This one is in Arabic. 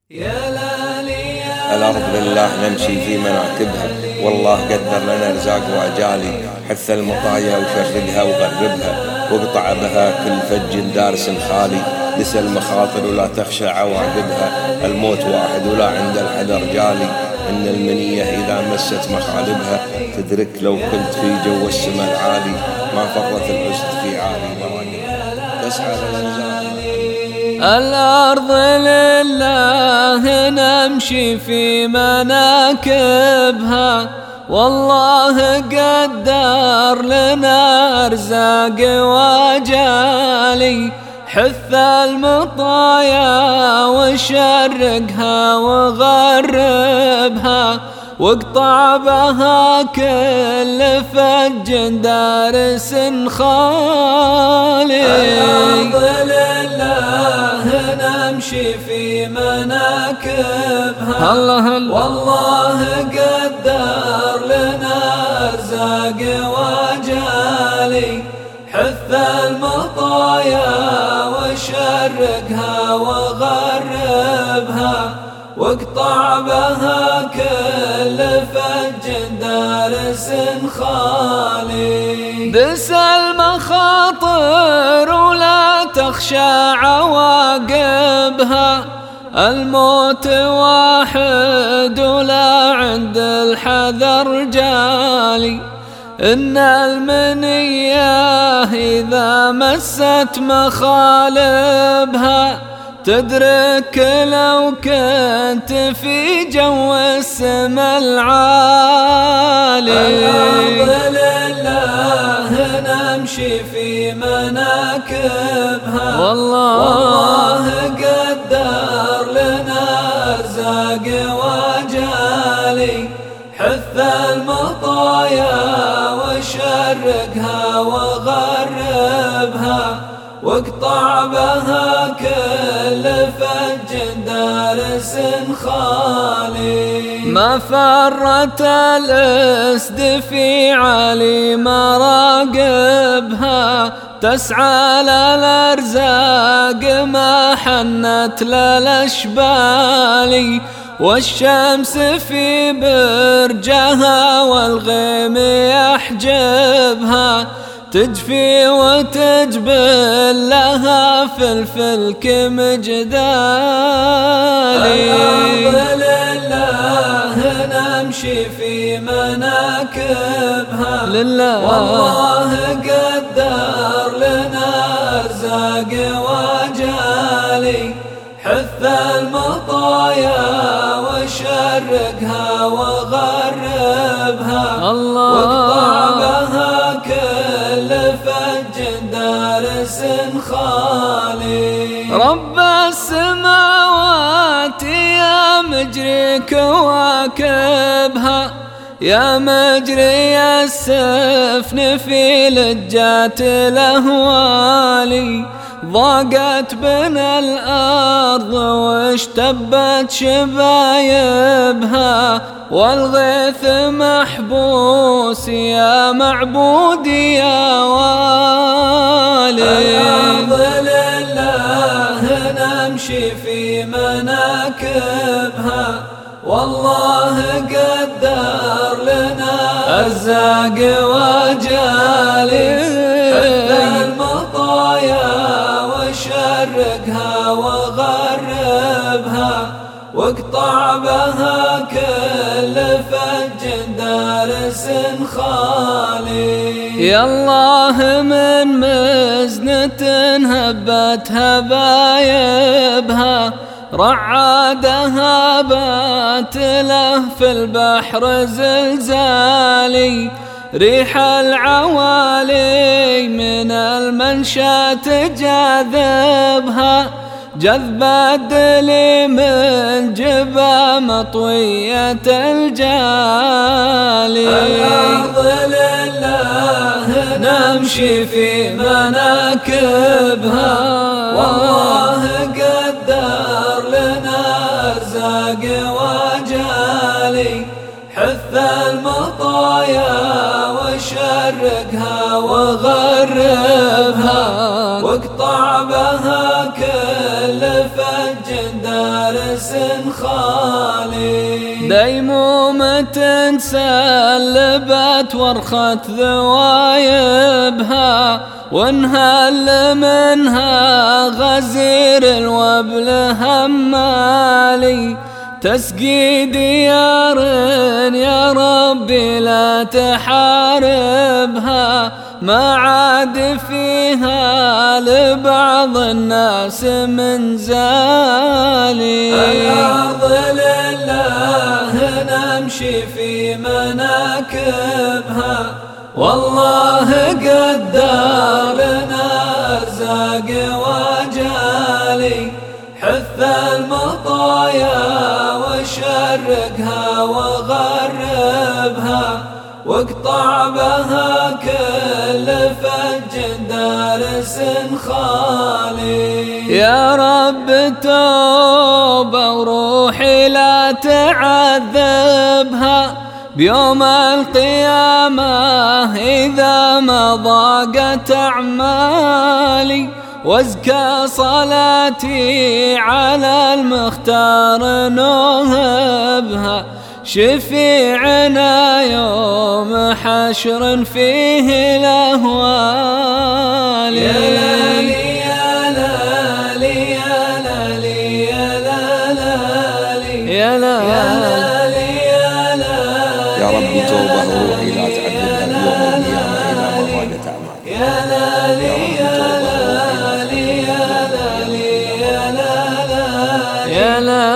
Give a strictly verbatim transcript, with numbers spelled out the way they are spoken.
الأرض لله نمشي في مناكبها، والله قدر لنا رزاق وأجالي. حث المطايا وشردها وغربها، واقطع بها كل فج دارس خالي. نسى المخاطر ولا تخشى عواقبها، الموت واحد ولا عند الحذر جالي. إن المنية إذا مست مخالبها، تدرك لو كنت في جو السما العالي. ما فرت الأسد في عالي مراقبها، تسعى للأنزال. الأرض لله نمشي في مناكبها، والله قدر لنا أرزاق وأجالي. حث المطايا وشرقها وغربها، واقطع بها كل فج دارس خالي. الأرض لله نمشي في مناكبها، الله الله والله قدر لنا أرزاق وأجالي. حث المطايا وشرقها وغربها، واقطع بها كل فج دارس خالي. دس المخاطر ولا تخشى عواقبها، الموت واحد ولا عند الحذر جالي. إن المنية إذا مست مخالبها، تدرك لو كنت في جو السما العالي. الأرض لله نمشي في مناكبها، والله, والله قدر لنا أرزاق وأجالي. حث المطايا وشرقها وغربها، واقطع بها كل فج دارس خالي. ما فرت الأسد في عالي مراقبها، تسعى للأرزاق ما حنت للأشبال. والشمس في برجها والغيم يحجبها، تجفي وتجبل لها في الفلك مجدالي. الأرض لله نمشي في مناكبها، لله والله قدر لنا أرزاق وأجالي. حث المطايا وشرقها وغربها، الله واقطع بها كل فج دارس خالي. رب السماوات يا مجري كواكبها، يا مجري السفن في لجات الأهوالي. ضاقت بنا الأرض واشتبت شبايبها، والغيث محبوس يا معبودي يا والي. الأرض لله نمشي في مناكبها، والله قدر لنا أرزاق وأجالي. حث المطايا وشرقها وغربها، واقطع بها كل فج دارس خالي. يا الله من مزنة هبت هبايبها، رعادها بات له في البحر زلزالي. ريح العوالي من المنشا تجاذبها، جذب الدلي من جبا مطوية الجالي. الأرض لله نمشي في مناكبها، والله قدر لنا أرزاق وأجالي. حث المطايا وشرقها وغربها، واقطع بها كل فج دارس خالي. ديمومة سلبت ورخة ذوايبها وانهل منها غزير الوبل همالي. تسقي ديار يا ربي لا تحاربها ما عاد فيها لبعض الناس من زالي. الأرض لله نمشي في مناكبها والله قدر لنا أرزاق وجالي. حث المطايا وشرقها وغربها واقطع بها كل فج دارس خالي. يا رب توبة وروحي لا تعذبها بيوم القيامة إذا ما ضاقت أعمالي. وازكى صلاتي على المختار نوهبها شفيعنا يوم حشر فيه الأهوال. يا لالي يا لالي يا لالي يا لالي يا لالي يا لالي يا رب توبة وروحي لا تعذبها بيوم القيامة إذا ما ضاقت أعمالي. يا لالي يا لالي يا لالي يا لالي